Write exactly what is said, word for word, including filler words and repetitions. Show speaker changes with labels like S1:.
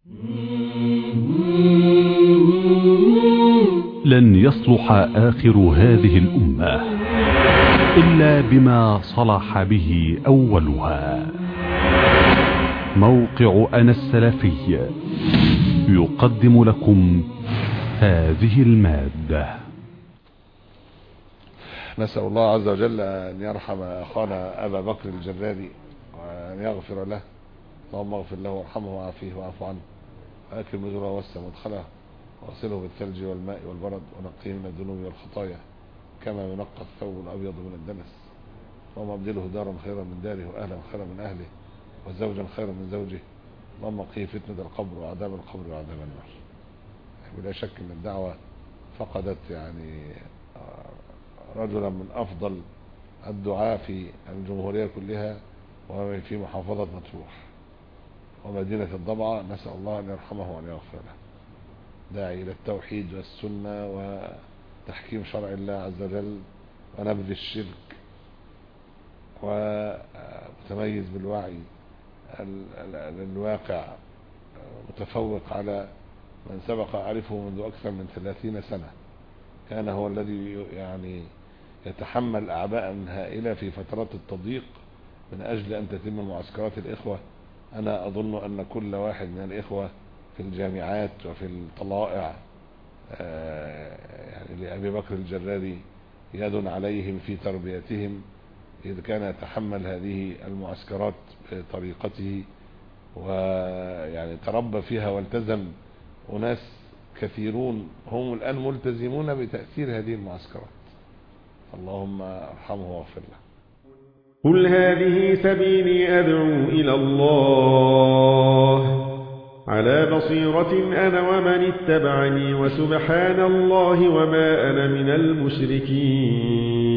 S1: لن يصلح آخر هذه الأمة إلا بما صلح به أولها. موقع أنا السلفي يقدم لكم هذه المادة.
S2: نسأل الله عز وجل أن يرحم أخانا أبا بكر الجرادي وأن يغفر له. اللهم اغفر له وارحمه وعافيه واعف عنه وأكرم نزله ووسع مدخله واغسله بالثلج والماء والبرد ونقيه من الذنوب والخطايا كما ينقى الثوب الأبيض من الدنس. اللهم ابدله دارا خيرا من داره وأهلا خيرا من أهله وزوجا خيرا من زوجه. اللهم قيه فتنة القبر وعذاب القبر وعذاب النار. بلا شك أن الدعوة فقدت يعني رجلا من أفضل الدعاء في الجمهورية كلها وفي محافظة مطروح ومدينة الضبعة. نسأل الله أن يرحمه وأن يغفر له. داعي إلى التوحيد والسنة وتحكيم شرع الله عز وجل ونبذ الشرك، ومتميز بالوعي الواقع، متفوق على من سبق أعرفه منذ أكثر من ثلاثين سنة. كان هو الذي يعني يتحمل أعباء هائلة في فترات التضييق من أجل أن تتم معسكرات الإخوة. أنا أظن أن كل واحد من الإخوة في الجامعات وفي الطلائع يعني لأبي بكر الجرادي يد عليهم في تربيتهم، إذ كان يتحمل هذه المعسكرات بطريقته ويعني تربى فيها والتزم أناس كثيرون هم الآن ملتزمون بتأثير هذه المعسكرات. اللهم ارحمه واغفر له.
S3: قل هذه سبيلي أدعو إلى الله على بصيرة أنا ومن اتبعني وسبحان الله وما أنا من المشركين.